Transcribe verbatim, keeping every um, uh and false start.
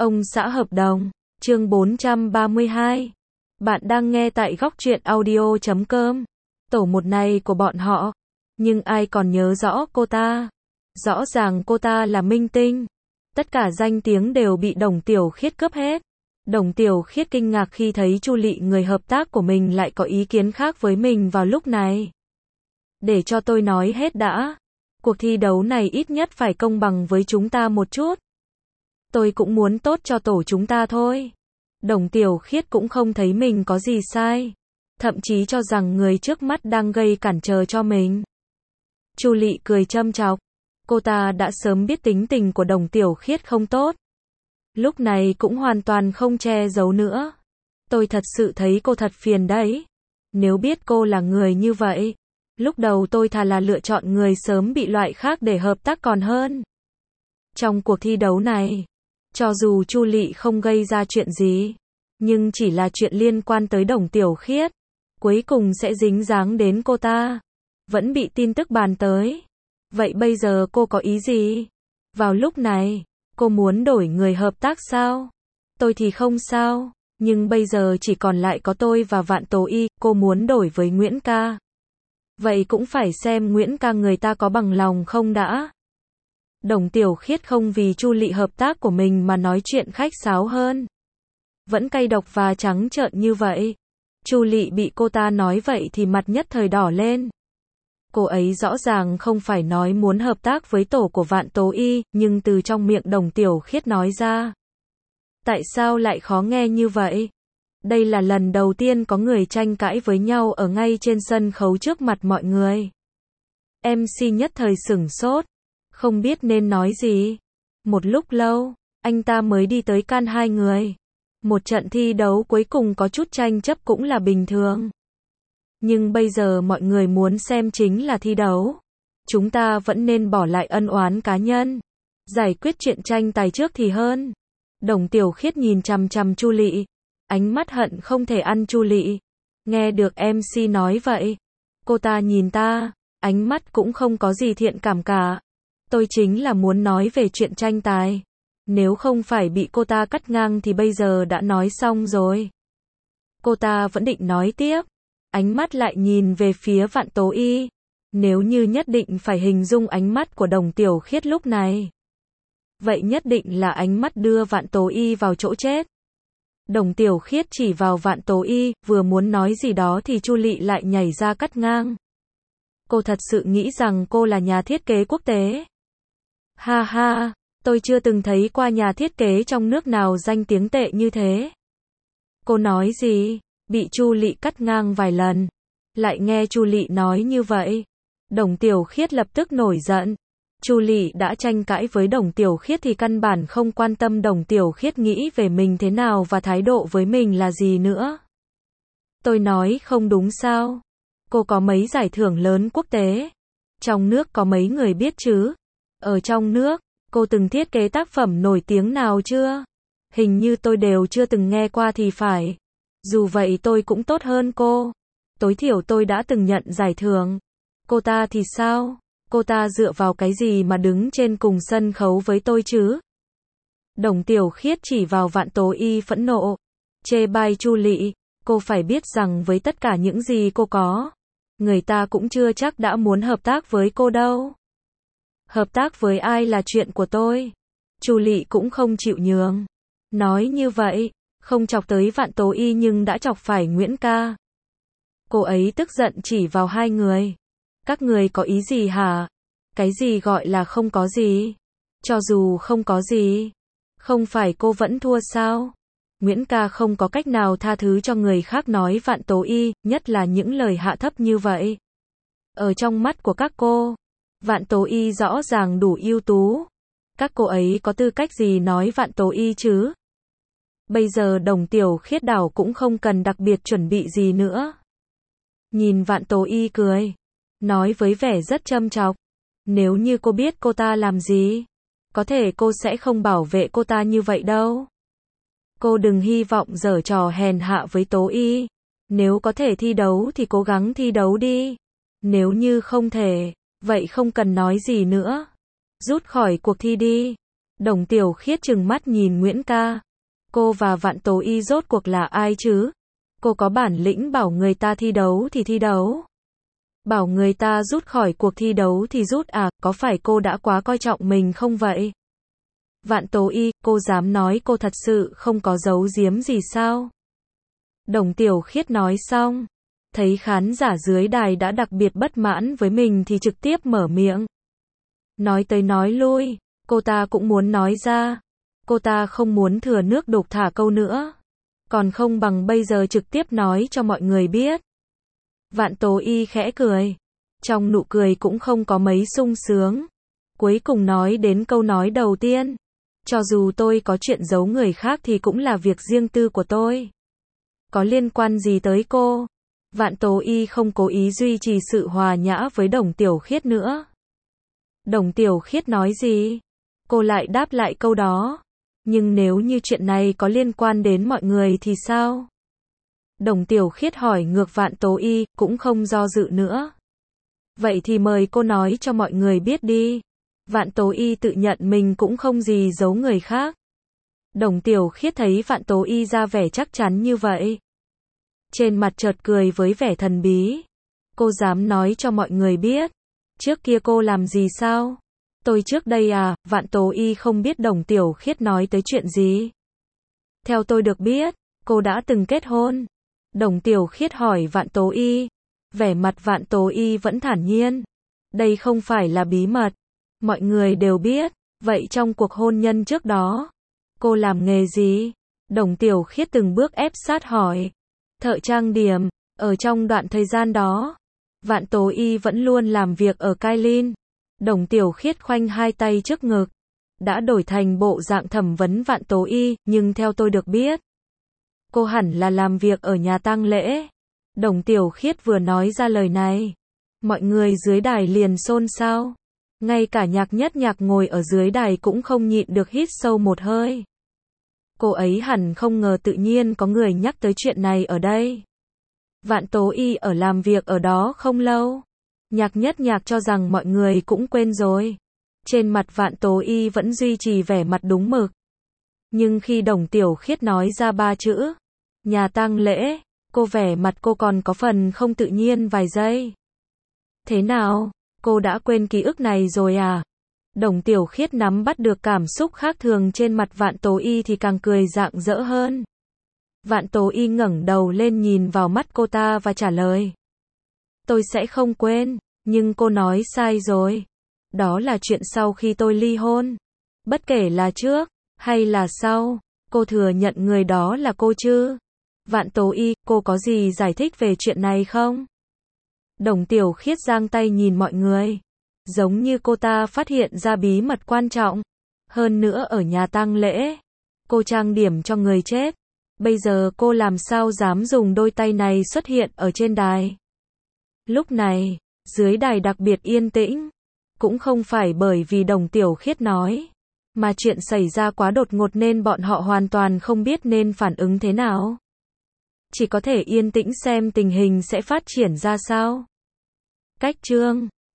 Ông xã hợp đồng, chương bốn trăm ba mươi hai. Bạn đang nghe tại góc truyện audio chấm com. Tổ một này của bọn họ, nhưng ai còn nhớ rõ cô ta? Rõ ràng cô ta là minh tinh. Tất cả danh tiếng đều bị Đồng Tiểu Khiết cướp hết. Đồng Tiểu Khiết kinh ngạc khi thấy Chu Lị, người hợp tác của mình, lại có ý kiến khác với mình vào lúc này. Để cho tôi nói hết đã. Cuộc thi đấu này ít nhất phải công bằng với chúng ta một chút. Tôi cũng muốn tốt cho tổ chúng ta thôi. Đồng Tiểu Khiết cũng không thấy mình có gì sai. Thậm chí cho rằng người trước mắt đang gây cản trở cho mình. Chu Lị cười châm chọc. Cô ta đã sớm biết tính tình của Đồng Tiểu Khiết không tốt. Lúc này cũng hoàn toàn không che giấu nữa. Tôi thật sự thấy cô thật phiền đấy. Nếu biết cô là người như vậy, lúc đầu tôi thà là lựa chọn người sớm bị loại khác để hợp tác còn hơn. Trong cuộc thi đấu này, cho dù Chu Lị không gây ra chuyện gì, nhưng chỉ là chuyện liên quan tới Đồng Tiểu Khiết, cuối cùng sẽ dính dáng đến cô ta, vẫn bị tin tức bàn tới. Vậy bây giờ cô có ý gì? Vào lúc này, cô muốn đổi người hợp tác sao? Tôi thì không sao, nhưng bây giờ chỉ còn lại có tôi và Vạn Tố Y, cô muốn đổi với Nguyễn ca. Vậy cũng phải xem Nguyễn ca người ta có bằng lòng không đã. Đồng Tiểu Khiết không vì Chu Lị hợp tác của mình mà nói chuyện khách sáo hơn. Vẫn cay độc và trắng trợn như vậy. Chu Lị bị cô ta nói vậy thì mặt nhất thời đỏ lên. Cô ấy rõ ràng không phải nói muốn hợp tác với tổ của Vạn Tố Y, nhưng từ trong miệng Đồng Tiểu Khiết nói ra. Tại sao lại khó nghe như vậy? Đây là lần đầu tiên có người tranh cãi với nhau ở ngay trên sân khấu trước mặt mọi người. em xê nhất thời sửng sốt, không biết nên nói gì. Một lúc lâu, anh ta mới đi tới can hai người. Một trận thi đấu cuối cùng có chút tranh chấp cũng là bình thường. Nhưng bây giờ mọi người muốn xem chính là thi đấu. Chúng ta vẫn nên bỏ lại ân oán cá nhân, giải quyết chuyện tranh tài trước thì hơn. Đồng Tiểu Khiết nhìn chằm chằm Chu Lị, ánh mắt hận không thể ăn Chu Lị. Nghe được em xê nói vậy, cô ta nhìn ta, ánh mắt cũng không có gì thiện cảm cả. Tôi chính là muốn nói về chuyện tranh tài. Nếu không phải bị cô ta cắt ngang thì bây giờ đã nói xong rồi. Cô ta vẫn định nói tiếp, ánh mắt lại nhìn về phía Vạn Tố Y. Nếu như nhất định phải hình dung ánh mắt của Đồng Tiểu Khiết lúc này, vậy nhất định là ánh mắt đưa Vạn Tố Y vào chỗ chết. Đồng Tiểu Khiết chỉ vào Vạn Tố Y, vừa muốn nói gì đó thì Chu Lị lại nhảy ra cắt ngang. Cô thật sự nghĩ rằng cô là nhà thiết kế quốc tế. Ha ha, tôi chưa từng thấy qua nhà thiết kế trong nước nào danh tiếng tệ như thế. Cô nói gì? Bị Chu Lị cắt ngang vài lần. Lại nghe Chu Lị nói như vậy. Đồng Tiểu Khiết lập tức nổi giận. Chu Lị đã tranh cãi với Đồng Tiểu Khiết thì căn bản không quan tâm Đồng Tiểu Khiết nghĩ về mình thế nào và thái độ với mình là gì nữa. Tôi nói không đúng sao? Cô có mấy giải thưởng lớn quốc tế. Trong nước có mấy người biết chứ? Ở trong nước, cô từng thiết kế tác phẩm nổi tiếng nào chưa? Hình như tôi đều chưa từng nghe qua thì phải. Dù vậy tôi cũng tốt hơn cô. Tối thiểu tôi đã từng nhận giải thưởng. Cô ta thì sao? Cô ta dựa vào cái gì mà đứng trên cùng sân khấu với tôi chứ? Đồng Tiểu Khiết chỉ vào Vạn Tố Y phẫn nộ. Chê bai Chu Lị. Cô phải biết rằng với tất cả những gì cô có, người ta cũng chưa chắc đã muốn hợp tác với cô đâu. Hợp tác với ai là chuyện của tôi. Chu Lị cũng không chịu nhường. Nói như vậy, không chọc tới Vạn Tố Y nhưng đã chọc phải Nguyễn ca. Cô ấy tức giận chỉ vào hai người. Các người có ý gì hả? Cái gì gọi là không có gì? Cho dù không có gì, không phải cô vẫn thua sao? Nguyễn ca không có cách nào tha thứ cho người khác nói Vạn Tố Y, nhất là những lời hạ thấp như vậy. Ở trong mắt của các cô, Vạn Tố Y rõ ràng đủ ưu tú. Các cô ấy có tư cách gì nói Vạn Tố Y chứ? Bây giờ Đồng Tiểu Khiết đảo cũng không cần đặc biệt chuẩn bị gì nữa. Nhìn Vạn Tố Y cười, nói với vẻ rất châm chọc. Nếu như cô biết cô ta làm gì, có thể cô sẽ không bảo vệ cô ta như vậy đâu. Cô đừng hy vọng giở trò hèn hạ với Tố Y. Nếu có thể thi đấu thì cố gắng thi đấu đi. Nếu như không thể, vậy không cần nói gì nữa. Rút khỏi cuộc thi đi. Đồng Tiểu Khiết trừng mắt nhìn Nguyễn ca. Cô và Vạn Tố Y rốt cuộc là ai chứ? Cô có bản lĩnh bảo người ta thi đấu thì thi đấu. Bảo người ta rút khỏi cuộc thi đấu thì rút à, có phải cô đã quá coi trọng mình không vậy? Vạn Tố Y, cô dám nói cô thật sự không có giấu giếm gì sao? Đồng Tiểu Khiết nói xong, thấy khán giả dưới đài đã đặc biệt bất mãn với mình thì trực tiếp mở miệng. Nói tới nói lui, cô ta cũng muốn nói ra. Cô ta không muốn thừa nước đục thả câu nữa. Còn không bằng bây giờ trực tiếp nói cho mọi người biết. Vạn Tố Y khẽ cười. Trong nụ cười cũng không có mấy sung sướng. Cuối cùng nói đến câu nói đầu tiên. Cho dù tôi có chuyện giấu người khác thì cũng là việc riêng tư của tôi. Có liên quan gì tới cô? Vạn Tố Y không cố ý duy trì sự hòa nhã với Đồng Tiểu Khiết nữa. Đồng Tiểu Khiết nói gì? Cô lại đáp lại câu đó. Nhưng nếu như chuyện này có liên quan đến mọi người thì sao? Đồng Tiểu Khiết hỏi ngược Vạn Tố Y, cũng không do dự nữa. Vậy thì mời cô nói cho mọi người biết đi. Vạn Tố Y tự nhận mình cũng không gì giấu người khác. Đồng Tiểu Khiết thấy Vạn Tố Y ra vẻ chắc chắn như vậy. Trên mặt chợt cười với vẻ thần bí. Cô dám nói cho mọi người biết. Trước kia cô làm gì sao? Tôi trước đây à? Vạn Tố Y không biết Đồng Tiểu Khiết nói tới chuyện gì. Theo tôi được biết, cô đã từng kết hôn. Đồng Tiểu Khiết hỏi Vạn Tố Y. Vẻ mặt Vạn Tố Y vẫn thản nhiên. Đây không phải là bí mật. Mọi người đều biết. Vậy trong cuộc hôn nhân trước đó, cô làm nghề gì? Đồng Tiểu Khiết từng bước ép sát hỏi. Thợ trang điểm. Ở trong đoạn thời gian đó, Vạn Tố Y vẫn luôn làm việc ở Kailin. Đồng Tiểu Khiết khoanh hai tay trước ngực. Đã đổi thành bộ dạng thẩm vấn Vạn Tố Y, nhưng theo tôi được biết, cô hẳn là làm việc ở nhà tang lễ. Đồng Tiểu Khiết vừa nói ra lời này, mọi người dưới đài liền xôn xao. Ngay cả Nhạc Nhất Nhạc ngồi ở dưới đài cũng không nhịn được hít sâu một hơi. Cô ấy hẳn không ngờ tự nhiên có người nhắc tới chuyện này ở đây. Vạn Tố Y ở làm việc ở đó không lâu. Nhạc Nhất Nhạc cho rằng mọi người cũng quên rồi. Trên mặt Vạn Tố Y vẫn duy trì vẻ mặt đúng mực. Nhưng khi Đồng Tiểu Khiết nói ra ba chữ nhà tang lễ, cô vẻ mặt cô còn có phần không tự nhiên vài giây. Thế nào? Cô đã quên ký ức này rồi à? Đồng Tiểu Khiết nắm bắt được cảm xúc khác thường trên mặt Vạn Tố Y thì càng cười rạng rỡ hơn. Vạn Tố Y ngẩng đầu lên nhìn vào mắt cô ta và trả lời. Tôi sẽ không quên, nhưng cô nói sai rồi. Đó là chuyện sau khi tôi ly hôn. Bất kể là trước, hay là sau, cô thừa nhận người đó là cô chứ? Vạn Tố Y, cô có gì giải thích về chuyện này không? Đồng Tiểu Khiết giang tay nhìn mọi người. Giống như cô ta phát hiện ra bí mật quan trọng. Hơn nữa ở nhà tang lễ, cô trang điểm cho người chết. Bây giờ cô làm sao dám dùng đôi tay này xuất hiện ở trên đài? Lúc này, dưới đài đặc biệt yên tĩnh. Cũng không phải bởi vì Đồng Tiểu Khiết nói, mà chuyện xảy ra quá đột ngột nên bọn họ hoàn toàn không biết nên phản ứng thế nào. Chỉ có thể yên tĩnh xem tình hình sẽ phát triển ra sao. Cách chương